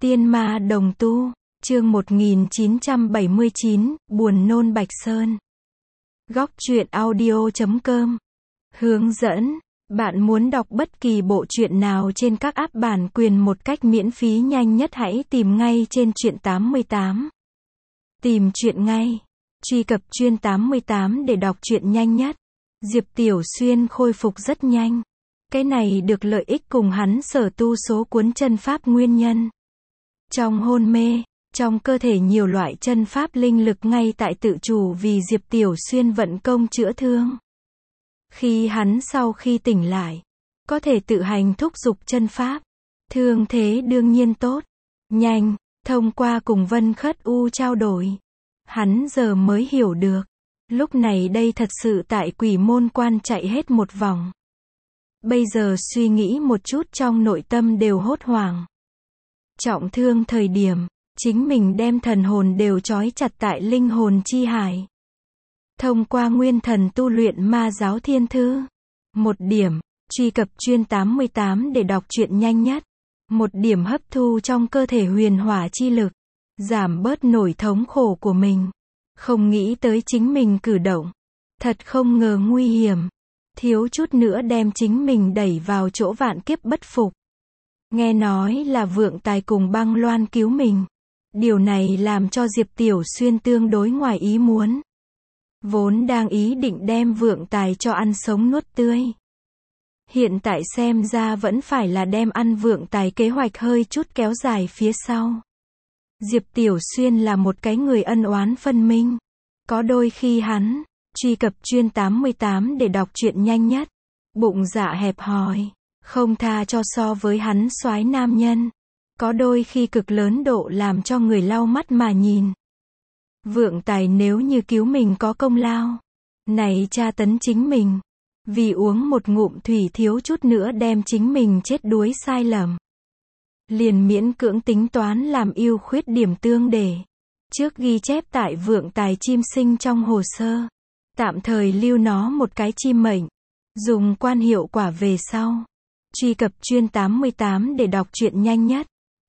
Tiên ma đồng tu, chương 1979, buồn nôn Bạch Sơn. Góc truyện audio.com. Hướng dẫn, bạn muốn đọc bất kỳ bộ truyện nào trên các app bản quyền một cách miễn phí nhanh nhất hãy tìm ngay trên Truyện 88. Tìm truyện ngay. Truy cập Truyện 88 để đọc truyện nhanh nhất. Diệp Tiểu Xuyên khôi phục rất nhanh. Cái này được lợi ích cùng hắn sở tu số cuốn chân pháp nguyên nhân. Trong hôn mê, trong cơ thể nhiều loại chân pháp linh lực ngay tại tự chủ vì Diệp Tiểu Xuyên vận công chữa thương. Khi hắn sau khi tỉnh lại, có thể tự hành thúc giục chân pháp. Thương thế đương nhiên tốt, nhanh, thông qua cùng Vân Khất U trao đổi. Hắn giờ mới hiểu được, lúc này đây thật sự tại Quỷ Môn Quan chạy hết một vòng. Bây giờ suy nghĩ một chút trong nội tâm đều hốt hoảng. Trọng thương thời điểm, chính mình đem thần hồn đều trói chặt tại linh hồn chi hải. Thông qua nguyên thần tu luyện ma giáo thiên thư. Một điểm, truy cập Truyện 88 để đọc truyện nhanh nhất. Một điểm hấp thu trong cơ thể huyền hỏa chi lực. Giảm bớt nỗi thống khổ của mình. Không nghĩ tới chính mình cử động. Thật không ngờ nguy hiểm. Thiếu chút nữa đem chính mình đẩy vào chỗ vạn kiếp bất phục. Nghe nói là Vượng Tài cùng Băng Loan cứu mình. Điều này làm cho Diệp Tiểu Xuyên tương đối ngoài ý muốn. Vốn đang ý định đem Vượng Tài cho ăn sống nuốt tươi. Hiện tại xem ra vẫn phải là đem ăn Vượng Tài kế hoạch hơi chút kéo dài phía sau. Diệp Tiểu Xuyên là một cái người ân oán phân minh. Có đôi khi hắn, truy cập Truyện 88 để đọc truyện nhanh nhất. Bụng dạ hẹp hòi, không tha cho so với hắn soái nam nhân. Có đôi khi cực lớn độ làm cho người lau mắt mà nhìn. Vượng Tài nếu như cứu mình có công lao. Này tra tấn chính mình. Vì uống một ngụm thủy thiếu chút nữa đem chính mình chết đuối sai lầm. Liền miễn cưỡng tính toán làm ưu khuyết điểm tương để. Trước ghi chép tại Vượng Tài chim sinh trong hồ sơ. Tạm thời lưu nó một cái chim mệnh. Dùng quan hiệu quả về sau. Truy cập Truyện 88 để đọc truyện nhanh nhất.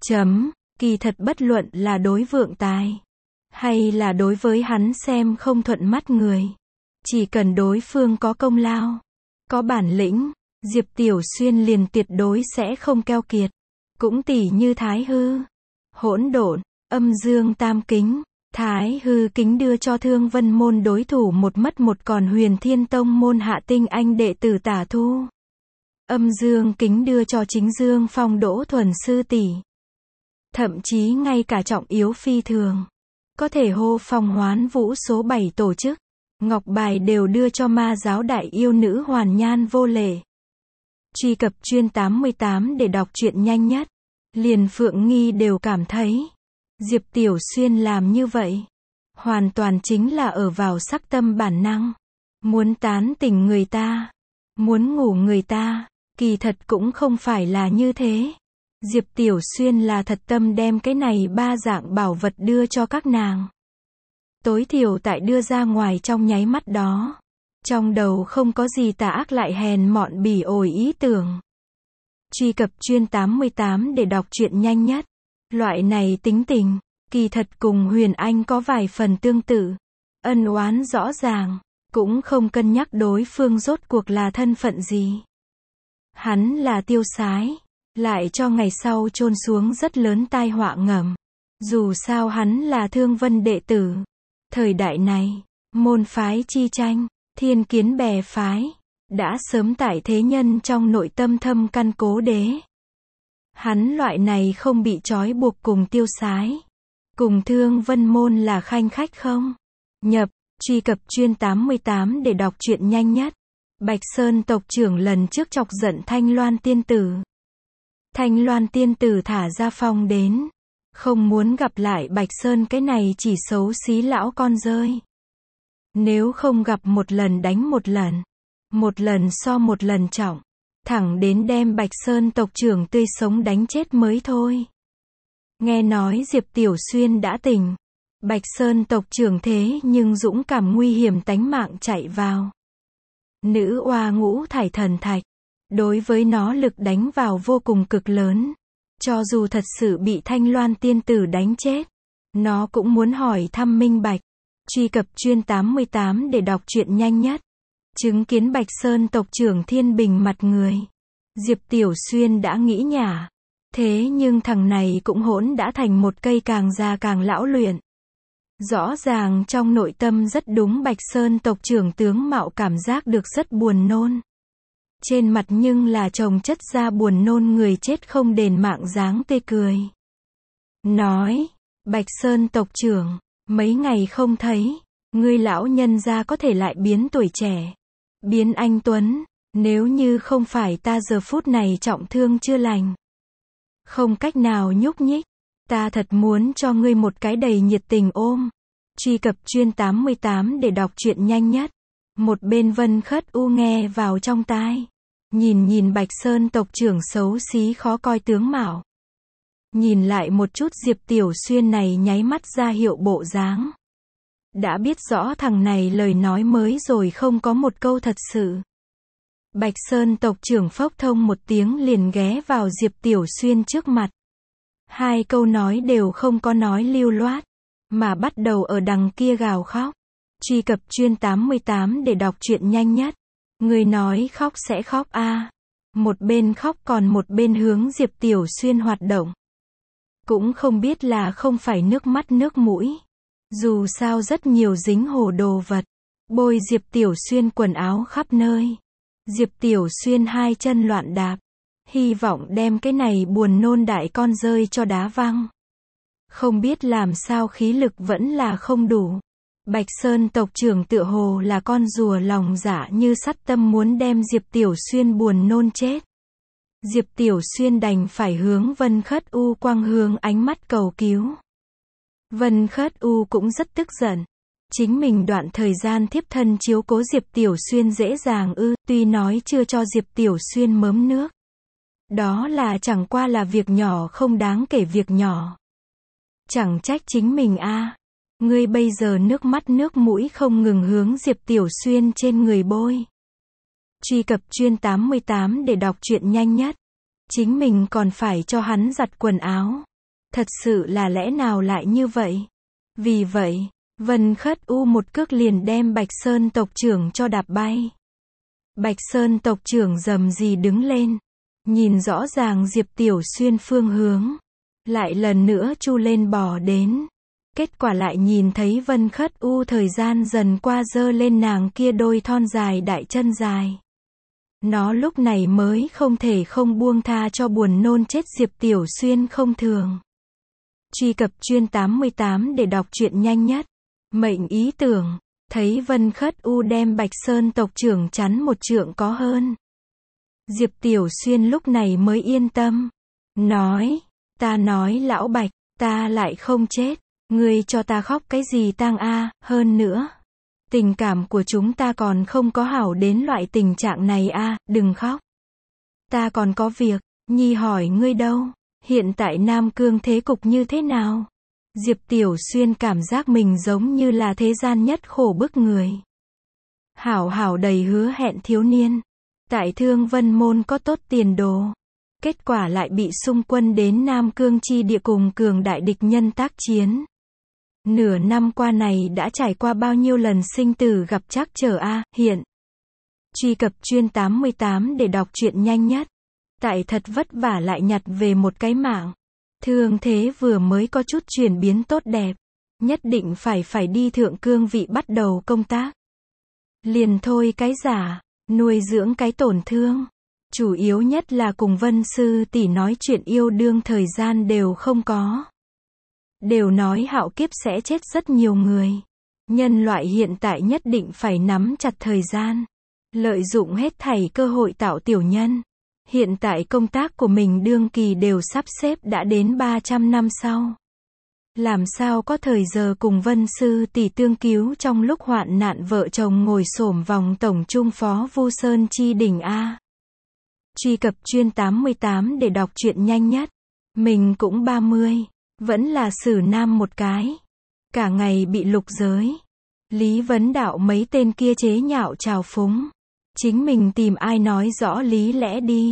Kỳ thật bất luận là đối Vượng Tài. Hay là đối với hắn xem không thuận mắt người. Chỉ cần đối phương có công lao. Có bản lĩnh. Diệp Tiểu Xuyên liền tuyệt đối sẽ không keo kiệt. Cũng tỉ như Thái Hư. Hỗn độn, âm dương tam kính. Thái Hư kính đưa cho Thương Vân môn đối thủ một mất một còn Huyền Thiên Tông môn hạ tinh anh đệ tử Tả Thu. Âm dương kính đưa cho Chính Dương Phong Đỗ Thuần sư tỷ. Thậm chí ngay cả trọng yếu phi thường. Có thể hô phong hoán vũ số 7 tổ chức. Ngọc bài đều đưa cho ma giáo đại yêu nữ Hoàn Nhan Vô Lệ. Truy cập Truyện 88 để đọc truyện nhanh nhất. Liền Phượng Nghi đều cảm thấy. Diệp Tiểu Xuyên làm như vậy. Hoàn toàn chính là ở vào sắc tâm bản năng. Muốn tán tỉnh người ta. Muốn ngủ người ta. Kỳ thật cũng không phải là như thế. Diệp Tiểu Xuyên là thật tâm đem cái này ba dạng bảo vật đưa cho các nàng. Tối thiểu tại đưa ra ngoài trong nháy mắt đó. Trong đầu không có gì tà ác lại hèn mọn bỉ ổi ý tưởng. Truy cập Truyện 88 để đọc truyện nhanh nhất. Loại này tính tình, kỳ thật cùng Huyền Anh có vài phần tương tự. Ân oán rõ ràng, cũng không cân nhắc đối phương rốt cuộc là thân phận gì. Hắn là tiêu sái, lại cho ngày sau chôn xuống rất lớn tai họa ngầm. Dù sao hắn là Thương Vân đệ tử. Thời đại này, môn phái chi tranh, thiên kiến bè phái, đã sớm tại thế nhân trong nội tâm thâm căn cố đế. Hắn loại này không bị trói buộc cùng tiêu sái. Cùng Thương Vân môn là khanh khách không? Nhập, truy cập Truyện 88 để đọc truyện nhanh nhất. Bạch Sơn tộc trưởng lần trước chọc giận Thanh Loan tiên tử. Thanh Loan tiên tử thả ra phong đến. Không muốn gặp lại Bạch Sơn cái này chỉ xấu xí lão con rơi. Nếu không gặp một lần đánh một lần. Một lần so một lần trọng. Thẳng đến đem Bạch Sơn tộc trưởng tươi sống đánh chết mới thôi. Nghe nói Diệp Tiểu Xuyên đã tỉnh. Bạch Sơn tộc trưởng thế nhưng dũng cảm nguy hiểm tánh mạng chạy vào. Nữ oa ngũ thải thần thạch. Đối với nó lực đánh vào vô cùng cực lớn. Cho dù thật sự bị Thanh Loan tiên tử đánh chết, nó cũng muốn hỏi thăm minh bạch. Truy cập chuyên 88 để đọc truyện nhanh nhất. Chứng kiến Bạch Sơn tộc trưởng Thiên Bình mặt người. Diệp Tiểu Xuyên đã nghĩ nhả. Thế nhưng thằng này cũng hỗn đã thành một cây càng già càng lão luyện. Rõ ràng trong nội tâm rất đúng Bạch Sơn tộc trưởng tướng mạo cảm giác được rất buồn nôn. Trên mặt nhưng là chồng chất ra buồn nôn người chết không đền mạng dáng tê cười. Nói, Bạch Sơn tộc trưởng, mấy ngày không thấy, ngươi lão nhân gia có thể lại biến tuổi trẻ, biến anh tuấn, nếu như không phải ta giờ phút này trọng thương chưa lành, không cách nào nhúc nhích, ta thật muốn cho ngươi một cái đầy nhiệt tình ôm. Truy cập chuyên 88 để đọc truyện nhanh nhất. Một bên Vân Khất U nghe vào trong tai. Nhìn Bạch Sơn tộc trưởng xấu xí khó coi tướng mạo. Nhìn lại một chút Diệp Tiểu Xuyên này nháy mắt ra hiệu bộ dáng. Đã biết rõ thằng này lời nói mới rồi không có một câu thật sự. Bạch Sơn tộc trưởng phốc thông một tiếng liền ghé vào Diệp Tiểu Xuyên trước mặt. Hai câu nói đều không có nói lưu loát, mà bắt đầu ở đằng kia gào khóc. Truy cập chuyên 88 để đọc truyện nhanh nhất. Người nói khóc sẽ khóc a. Một bên khóc còn một bên hướng Diệp Tiểu Xuyên hoạt động. Cũng không biết là không phải nước mắt nước mũi. Dù sao rất nhiều dính hồ đồ vật. Bôi Diệp Tiểu Xuyên quần áo khắp nơi. Diệp Tiểu Xuyên hai chân loạn đạp. Hy vọng đem cái này buồn nôn đại con rơi cho đá văng. Không biết làm sao khí lực vẫn là không đủ. Bạch Sơn tộc trưởng tựa hồ là con rùa lòng dạ như sắt tâm muốn đem Diệp Tiểu Xuyên buồn nôn chết. Diệp Tiểu Xuyên đành phải hướng Vân Khất U quang hướng ánh mắt cầu cứu. Vân Khất U cũng rất tức giận. Chính mình đoạn thời gian thiếp thân chiếu cố Diệp Tiểu Xuyên dễ dàng tuy nói chưa cho Diệp Tiểu Xuyên mớm nước. Đó là chẳng qua là việc nhỏ không đáng kể việc nhỏ. Chẳng trách chính mình a. Ngươi bây giờ nước mắt nước mũi không ngừng hướng Diệp Tiểu Xuyên trên người bôi. Truy cập chuyên 88 để đọc truyện nhanh nhất. Chính mình còn phải cho hắn giặt quần áo. Thật sự là lẽ nào lại như vậy? Vì vậy, Vân Khất U một cước liền đem Bạch Sơn tộc trưởng cho đạp bay. Bạch Sơn tộc trưởng rầm rì đứng lên. Nhìn rõ ràng Diệp Tiểu Xuyên phương hướng. Lại lần nữa chu lên bò đến. Kết quả lại nhìn thấy Vân Khất U thời gian dần qua giơ lên nàng kia đôi thon dài đại chân dài. Nó lúc này mới không thể không buông tha cho buồn nôn chết Diệp Tiểu Xuyên không thường. Truy cập chuyên 88 để đọc truyện nhanh nhất. Mệnh ý tưởng, thấy Vân Khất U đem Bạch Sơn tộc trưởng chắn một trượng có hơn. Diệp Tiểu Xuyên lúc này mới yên tâm. Nói, ta nói lão Bạch, ta lại không chết. Ngươi cho ta khóc cái gì tang a, hơn nữa. Tình cảm của chúng ta còn không có hảo đến loại tình trạng này a, đừng khóc. Ta còn có việc, Nhi hỏi ngươi đâu, hiện tại Nam Cương thế cục như thế nào? Diệp Tiểu Xuyên cảm giác mình giống như là thế gian nhất khổ bức người. Hảo đầy hứa hẹn thiếu niên. Tại Thương Vân Môn có tốt tiền đồ. Kết quả lại bị xung quân đến Nam Cương chi địa cùng cường đại địch nhân tác chiến. Nửa năm qua này đã trải qua bao nhiêu lần sinh tử gặp trắc trở a, hiện. Truy cập chuyên 88 để đọc truyện nhanh nhất. Tại thật vất vả lại nhặt về một cái mạng. Thương thế vừa mới có chút chuyển biến tốt đẹp. Nhất định phải đi thượng cương vị bắt đầu công tác. Liền thôi cái giả, nuôi dưỡng cái tổn thương. Chủ yếu nhất là cùng Vân sư tỷ nói chuyện yêu đương thời gian đều không có. Đều nói hạo kiếp sẽ chết rất nhiều người. Nhân loại hiện tại nhất định phải nắm chặt thời gian. Lợi dụng hết thảy cơ hội tạo tiểu nhân. Hiện tại công tác của mình đương kỳ đều sắp xếp đã đến 300 năm sau. Làm sao có thời giờ cùng Vân sư tỷ tương cứu trong lúc hoạn nạn vợ chồng ngồi xổm vòng tổng trung phó Vu Sơn chi đỉnh a. Truy cập chuyên 88 để đọc truyện nhanh nhất. Mình cũng 30. Vẫn là xử nam một cái. Cả ngày bị lục giới. Lý Vấn Đạo mấy tên kia chế nhạo trào phúng. Chính mình tìm ai nói rõ lý lẽ đi.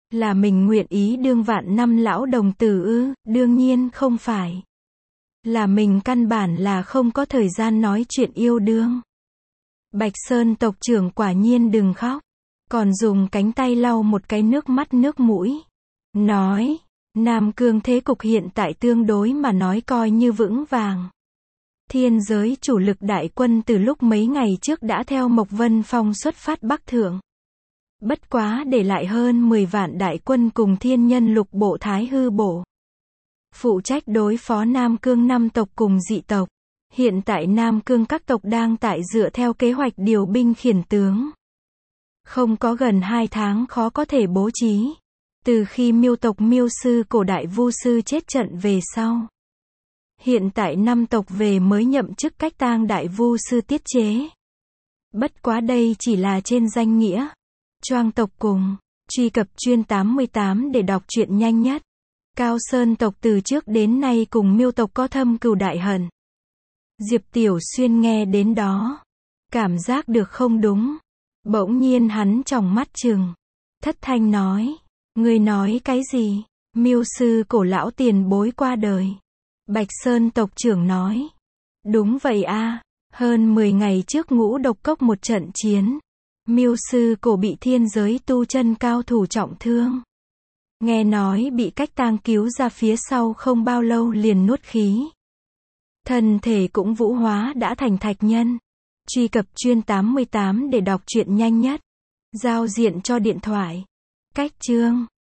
Là mình nguyện ý đương vạn năm lão đồng tử ư? Đương nhiên không phải. Là mình căn bản là không có thời gian nói chuyện yêu đương. Bạch Sơn tộc trưởng quả nhiên đừng khóc. Còn dùng cánh tay lau một cái nước mắt nước mũi. Nói, Nam Cương thế cục hiện tại tương đối mà nói coi như vững vàng. Thiên giới chủ lực đại quân từ lúc mấy ngày trước đã theo Mộc Vân Phong xuất phát Bắc Thượng. Bất quá để lại hơn 10 vạn đại quân cùng thiên nhân lục bộ Thái Hư Bổ. Phụ trách đối phó Nam Cương 5 tộc cùng dị tộc. Hiện tại Nam Cương các tộc đang tại dựa theo kế hoạch điều binh khiển tướng. Không có gần 2 tháng khó có thể bố trí. Từ khi Miêu tộc Miêu sư cổ đại vu sư chết trận về sau. Hiện tại 5 tộc về mới nhậm chức cách tang đại vu sư tiết chế. Bất quá đây chỉ là trên danh nghĩa. Choang tộc cùng. Truy cập chuyên 88 để đọc truyện nhanh nhất. Cao Sơn tộc từ trước đến nay cùng Miêu tộc có thâm cừu đại hận. Diệp Tiểu Xuyên nghe đến đó. Cảm giác được không đúng. Bỗng nhiên hắn tròng mắt trừng. Thất thanh nói. Ngươi nói cái gì? Miêu sư cổ lão tiền bối qua đời. Bạch Sơn tộc trưởng nói. Đúng vậy a, hơn 10 ngày trước Ngũ Độc Cốc một trận chiến. Miêu sư cổ bị thiên giới tu chân cao thủ trọng thương. Nghe nói bị cách tang cứu ra phía sau không bao lâu liền nuốt khí. Thân thể cũng vũ hóa đã thành thạch nhân. Truy cập chuyên 88 để đọc truyện nhanh nhất. Giao diện cho điện thoại. Cách chương